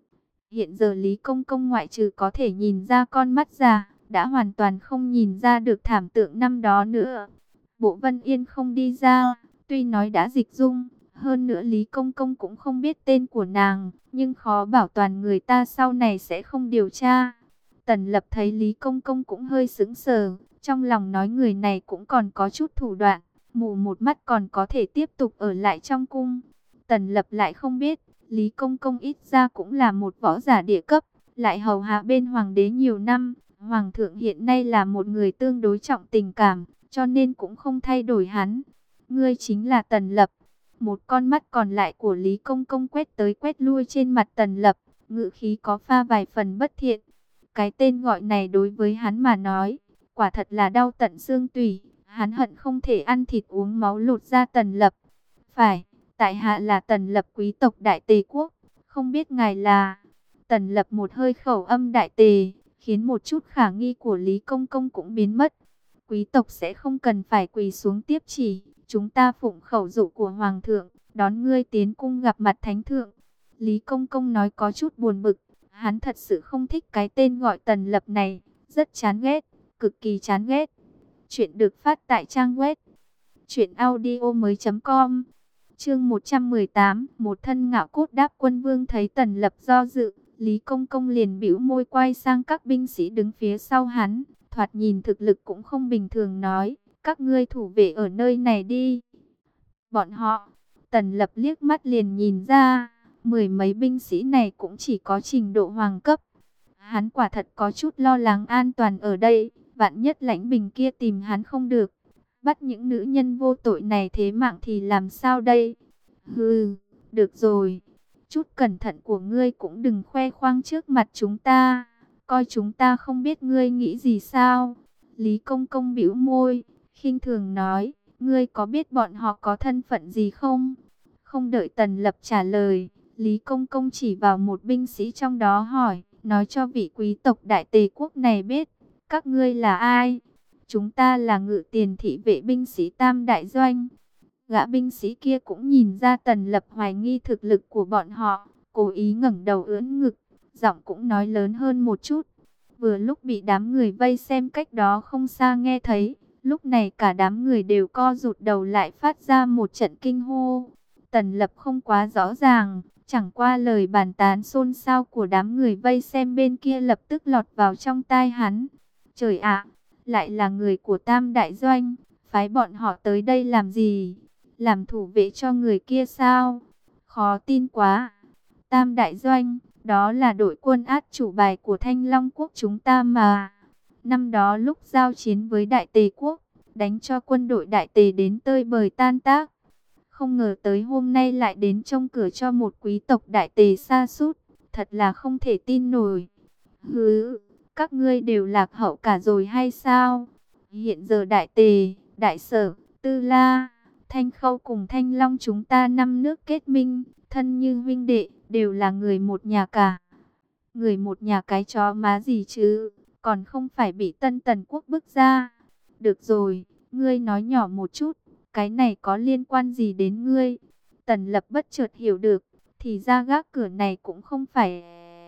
Hiện giờ Lý Công Công ngoại trừ có thể nhìn ra con mắt già, đã hoàn toàn không nhìn ra được thảm tượng năm đó nữa. Bộ Vân Yên không đi ra, tuy nói đã dịch dung, hơn nữa Lý Công Công cũng không biết tên của nàng, nhưng khó bảo toàn người ta sau này sẽ không điều tra. Tần Lập thấy Lý Công Công cũng hơi sững sờ, trong lòng nói người này cũng còn có chút thủ đoạn, mù một mắt còn có thể tiếp tục ở lại trong cung. Tần Lập lại không biết, Lý Công Công ít ra cũng là một võ giả địa cấp, lại hầu hạ bên hoàng đế nhiều năm. Hoàng thượng hiện nay là một người tương đối trọng tình cảm, cho nên cũng không thay đổi hắn. Ngươi chính là Tần Lập. Một con mắt còn lại của Lý Công Công quét tới quét lui trên mặt Tần Lập, ngữ khí có pha vài phần bất thiện. Cái tên gọi này đối với hắn mà nói, quả thật là đau tận xương tủy. Hắn hận không thể ăn thịt uống máu lột ra Tần Lập. Phải, tại hạ là Tần Lập, quý tộc Đại Tề quốc, không biết ngài là... Tần Lập một hơi khẩu âm Đại Tề, khiến một chút khả nghi của Lý Công Công cũng biến mất. Quý tộc sẽ không cần phải quỳ xuống tiếp chỉ, chúng ta phụng khẩu dụ của Hoàng thượng, đón ngươi tiến cung gặp mặt Thánh thượng. Lý Công Công nói có chút buồn bực, hắn thật sự không thích cái tên gọi Tần Lập này, rất chán ghét, cực kỳ chán ghét. Chuyện được phát tại trang web truyện audio mới chấm com. Chương một trăm mười tám, một thân ngạo cốt đáp quân vương thấy Tần Lập do dự, Lý Công Công liền bĩu môi quay sang các binh sĩ đứng phía sau hắn, thoạt nhìn thực lực cũng không bình thường, nói, các ngươi thủ vệ ở nơi này đi. Bọn họ, Tần Lập liếc mắt liền nhìn ra, mười mấy binh sĩ này cũng chỉ có trình độ hoàng cấp. Hắn quả thật có chút lo lắng an toàn ở đây, vạn nhất Lãnh Bình kia tìm hắn không được, bắt những nữ nhân vô tội này thế mạng thì làm sao đây? Hừ, được rồi, chút cẩn thận của ngươi cũng đừng khoe khoang trước mặt chúng ta. coi chúng ta không biết ngươi nghĩ gì sao? Lý Công Công bĩu môi, khinh thường nói, ngươi có biết bọn họ có thân phận gì không? Không đợi Tần Lập trả lời, Lý Công Công chỉ vào một binh sĩ trong đó hỏi, nói cho vị quý tộc Đại Tề quốc này biết, các ngươi là ai? Chúng ta là Ngự Tiền thị vệ binh sĩ Tam Đại Doanh. Gã binh sĩ kia cũng nhìn ra Tần Lập hoài nghi thực lực của bọn họ, cố ý ngẩng đầu ưỡn ngực, giọng cũng nói lớn hơn một chút. Vừa lúc bị đám người vây xem cách đó không xa nghe thấy, lúc này cả đám người đều co rụt đầu lại phát ra một trận kinh hô. Tần Lập không quá rõ ràng, chẳng qua lời bàn tán xôn xao của đám người vây xem bên kia lập tức lọt vào trong tai hắn. Trời ạ, lại là người của Tam Đại Doanh, phái bọn họ tới đây làm gì? Làm thủ vệ cho người kia sao? Khó tin quá. Tam Đại Doanh, đó là đội quân át chủ bài của Thanh Long Quốc chúng ta mà. Năm đó lúc giao chiến với Đại Tề Quốc, đánh cho quân đội Đại Tề đến tơi bời tan tác. Không ngờ tới hôm nay lại đến trông cửa cho một quý tộc Đại Tề sa sút, thật là không thể tin nổi. Hứ, các ngươi đều lạc hậu cả rồi hay sao? Hiện giờ Đại Tề, Đại Sở, Tư La, Thanh Khâu cùng Thanh Long chúng ta năm nước kết minh, thân như huynh đệ, đều là người một nhà cả. Người một nhà cái chó má gì chứ, còn không phải bị Tân Tần Quốc bức ra. Được rồi, ngươi nói nhỏ một chút, cái này có liên quan gì đến ngươi? Tần Lập bất chợt hiểu được, thì ra gác cửa này cũng không phải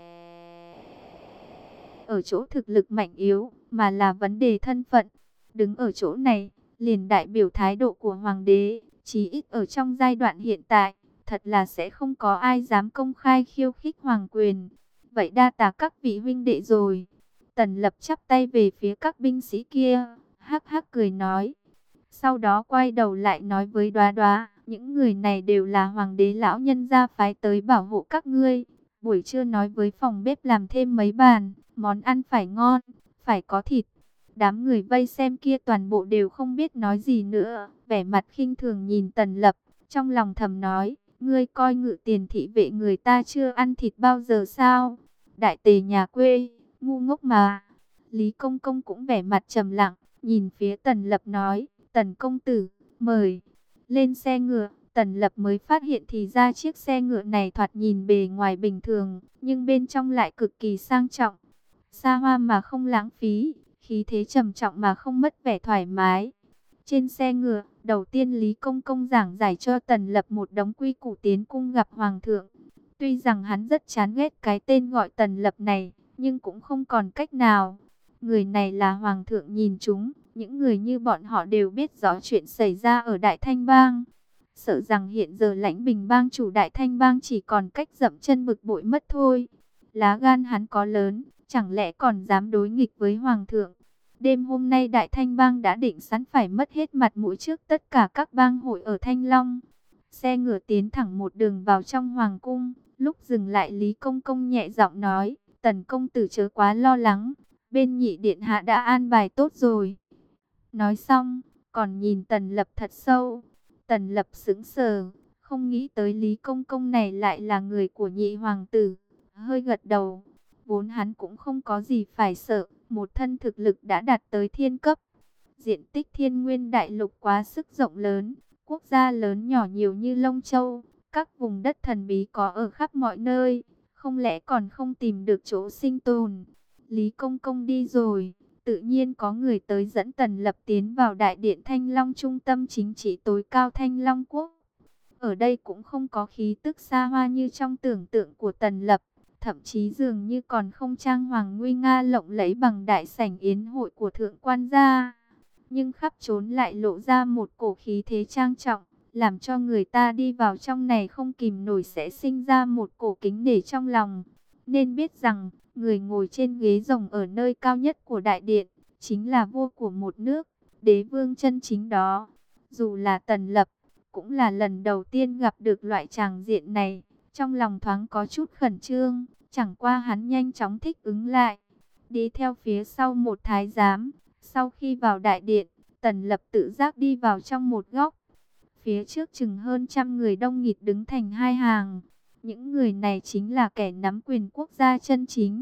ở chỗ thực lực mạnh yếu, mà là vấn đề thân phận. Đứng ở chỗ này, liền đại biểu thái độ của hoàng đế, chí ít ở trong giai đoạn hiện tại, thật là sẽ không có ai dám công khai khiêu khích hoàng quyền. Vậy đa tạ các vị huynh đệ rồi. Tần Lập chắp tay về phía các binh sĩ kia, hắc hắc cười nói. Sau đó quay đầu lại nói với Đoá Đoá, những người này đều là hoàng đế lão nhân gia phái tới bảo hộ các ngươi. Buổi trưa nói với phòng bếp làm thêm mấy bàn, món ăn phải ngon, phải có thịt. Đám người vây xem kia toàn bộ đều không biết nói gì nữa, vẻ mặt khinh thường nhìn Tần Lập, trong lòng thầm nói, ngươi coi Ngự Tiền thị vệ người ta chưa ăn thịt bao giờ sao? Đại Tề nhà quê, ngu ngốc mà. Lý Công Công cũng vẻ mặt trầm lặng, nhìn phía Tần Lập nói, Tần công tử, mời. Lên xe ngựa, Tần Lập mới phát hiện thì ra chiếc xe ngựa này thoạt nhìn bề ngoài bình thường, nhưng bên trong lại cực kỳ sang trọng. Xa hoa mà không lãng phí, khí thế trầm trọng mà không mất vẻ thoải mái. Trên xe ngựa, đầu tiên Lý Công Công giảng giải cho Tần Lập một đống quy củ tiến cung gặp Hoàng thượng. Tuy rằng hắn rất chán ghét cái tên gọi Tần Lập này, nhưng cũng không còn cách nào. Người này là Hoàng thượng nhìn chúng, những người như bọn họ đều biết rõ chuyện xảy ra ở Đại Thanh Bang. Sợ rằng hiện giờ Lãnh Bình Bang chủ Đại Thanh Bang chỉ còn cách dậm chân bực bội mất thôi. Lá gan hắn có lớn, chẳng lẽ còn dám đối nghịch với Hoàng thượng. Đêm hôm nay Đại Thanh Bang đã định sẵn phải mất hết mặt mũi trước tất cả các bang hội ở Thanh Long. Xe ngựa tiến thẳng một đường vào trong Hoàng cung, lúc dừng lại Lý Công Công nhẹ giọng nói, Tần công tử chớ quá lo lắng, bên nhị điện hạ đã an bài tốt rồi. Nói xong, còn nhìn Tần Lập thật sâu. Tần Lập sững sờ, không nghĩ tới Lý Công Công này lại là người của nhị hoàng tử, hơi gật đầu. Vốn hắn cũng không có gì phải sợ, một thân thực lực đã đạt tới thiên cấp. Diện tích Thiên Nguyên đại lục quá sức rộng lớn, quốc gia lớn nhỏ nhiều như Long Châu, các vùng đất thần bí có ở khắp mọi nơi, không lẽ còn không tìm được chỗ sinh tồn. Lý Công Công đi rồi, tự nhiên có người tới dẫn Tần Lập tiến vào đại điện Thanh Long, trung tâm chính trị tối cao Thanh Long Quốc. Ở đây cũng không có khí tức xa hoa như trong tưởng tượng của Tần Lập, thậm chí dường như còn không trang hoàng nguy nga lộng lẫy bằng đại sảnh yến hội của thượng quan gia. Nhưng khắp trốn lại lộ ra một cổ khí thế trang trọng, làm cho người ta đi vào trong này không kìm nổi sẽ sinh ra một cổ kính nể trong lòng. Nên biết rằng, người ngồi trên ghế rồng ở nơi cao nhất của đại điện, chính là vua của một nước, đế vương chân chính đó. Dù là Tần Lập, cũng là lần đầu tiên gặp được loại tràng diện này, trong lòng thoáng có chút khẩn trương, chẳng qua hắn nhanh chóng thích ứng lại. Đi theo phía sau một thái giám, sau khi vào đại điện, Tần Lập tự giác đi vào trong một góc. Phía trước chừng hơn trăm người đông nghịt đứng thành hai hàng. Những người này chính là kẻ nắm quyền quốc gia chân chính.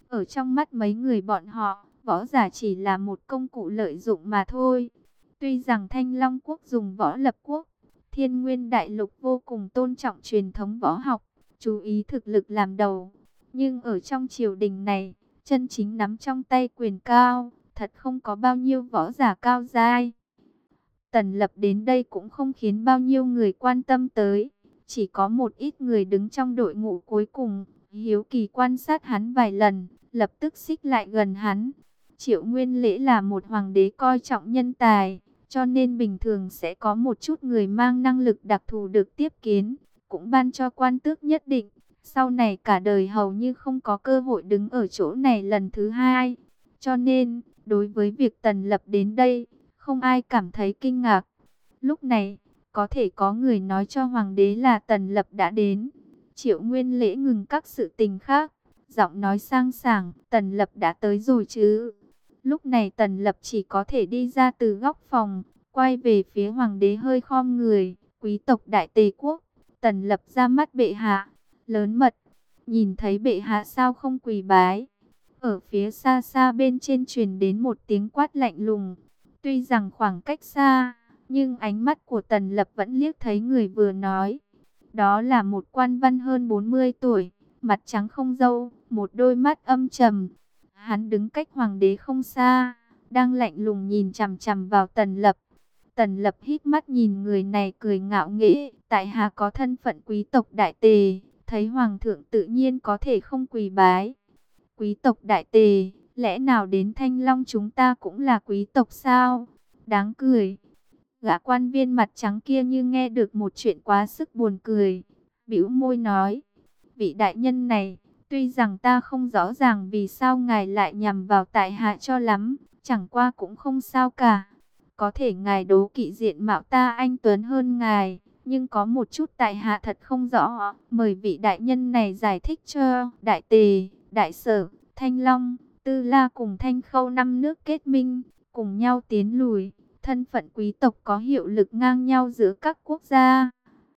Ở trong mắt mấy người bọn họ, võ giả chỉ là một công cụ lợi dụng mà thôi. Tuy rằng Thanh Long Quốc dùng võ lập quốc, Thiên Nguyên Đại Lục vô cùng tôn trọng truyền thống võ học, chú ý thực lực làm đầu. Nhưng ở trong triều đình này, chân chính nắm trong tay quyền cao, thật không có bao nhiêu võ giả cao giai. Tần Lập đến đây cũng không khiến bao nhiêu người quan tâm tới. Chỉ có một ít người đứng trong đội ngũ cuối cùng, hiếu kỳ quan sát hắn vài lần, lập tức xích lại gần hắn. Triệu Nguyên Lễ là một hoàng đế coi trọng nhân tài, cho nên bình thường sẽ có một chút người mang năng lực đặc thù được tiếp kiến, cũng ban cho quan tước nhất định. Sau này cả đời hầu như không có cơ hội đứng ở chỗ này lần thứ hai. Cho nên, đối với việc Tần Lập đến đây, không ai cảm thấy kinh ngạc. Lúc này, có thể có người nói cho hoàng đế là Tần Lập đã đến. Triệu Nguyên Lễ ngừng các sự tình khác, giọng nói sang sảng, Tần Lập đã tới rồi chứ. Lúc này Tần Lập chỉ có thể đi ra từ góc phòng, quay về phía hoàng đế hơi khom người. Quý tộc Đại Tề Quốc, Tần Lập ra mắt bệ hạ, lớn mật, nhìn thấy bệ hạ sao không quỳ bái. Ở phía xa xa bên trên truyền đến một tiếng quát lạnh lùng. Tuy rằng khoảng cách xa, nhưng ánh mắt của Tần Lập vẫn liếc thấy người vừa nói. Đó là một quan văn hơn bốn mươi tuổi, mặt trắng không râu, một đôi mắt âm trầm. Hắn đứng cách hoàng đế không xa, đang lạnh lùng nhìn chằm chằm vào Tần Lập. Tần Lập hít mắt nhìn người này cười ngạo nghễ, tại hạ có thân phận quý tộc Đại Tề, thấy hoàng thượng tự nhiên có thể không quỳ bái. Quý tộc Đại Tề, lẽ nào đến Thanh Long chúng ta cũng là quý tộc sao? Đáng cười. Gã quan viên mặt trắng kia như nghe được một chuyện quá sức buồn cười, bĩu môi nói: vị đại nhân này, tuy rằng ta không rõ ràng vì sao ngài lại nhằm vào tại hạ cho lắm, chẳng qua cũng không sao cả. Có thể ngài đố kỵ diện mạo ta anh tuấn hơn ngài, nhưng có một chút tại hạ thật không rõ, mời vị đại nhân này giải thích cho. Đại Tề, Đại Sở, Thanh Long, Tư La cùng Thanh Khâu năm nước kết minh, cùng nhau tiến lùi, thân phận quý tộc có hiệu lực ngang nhau giữa các quốc gia.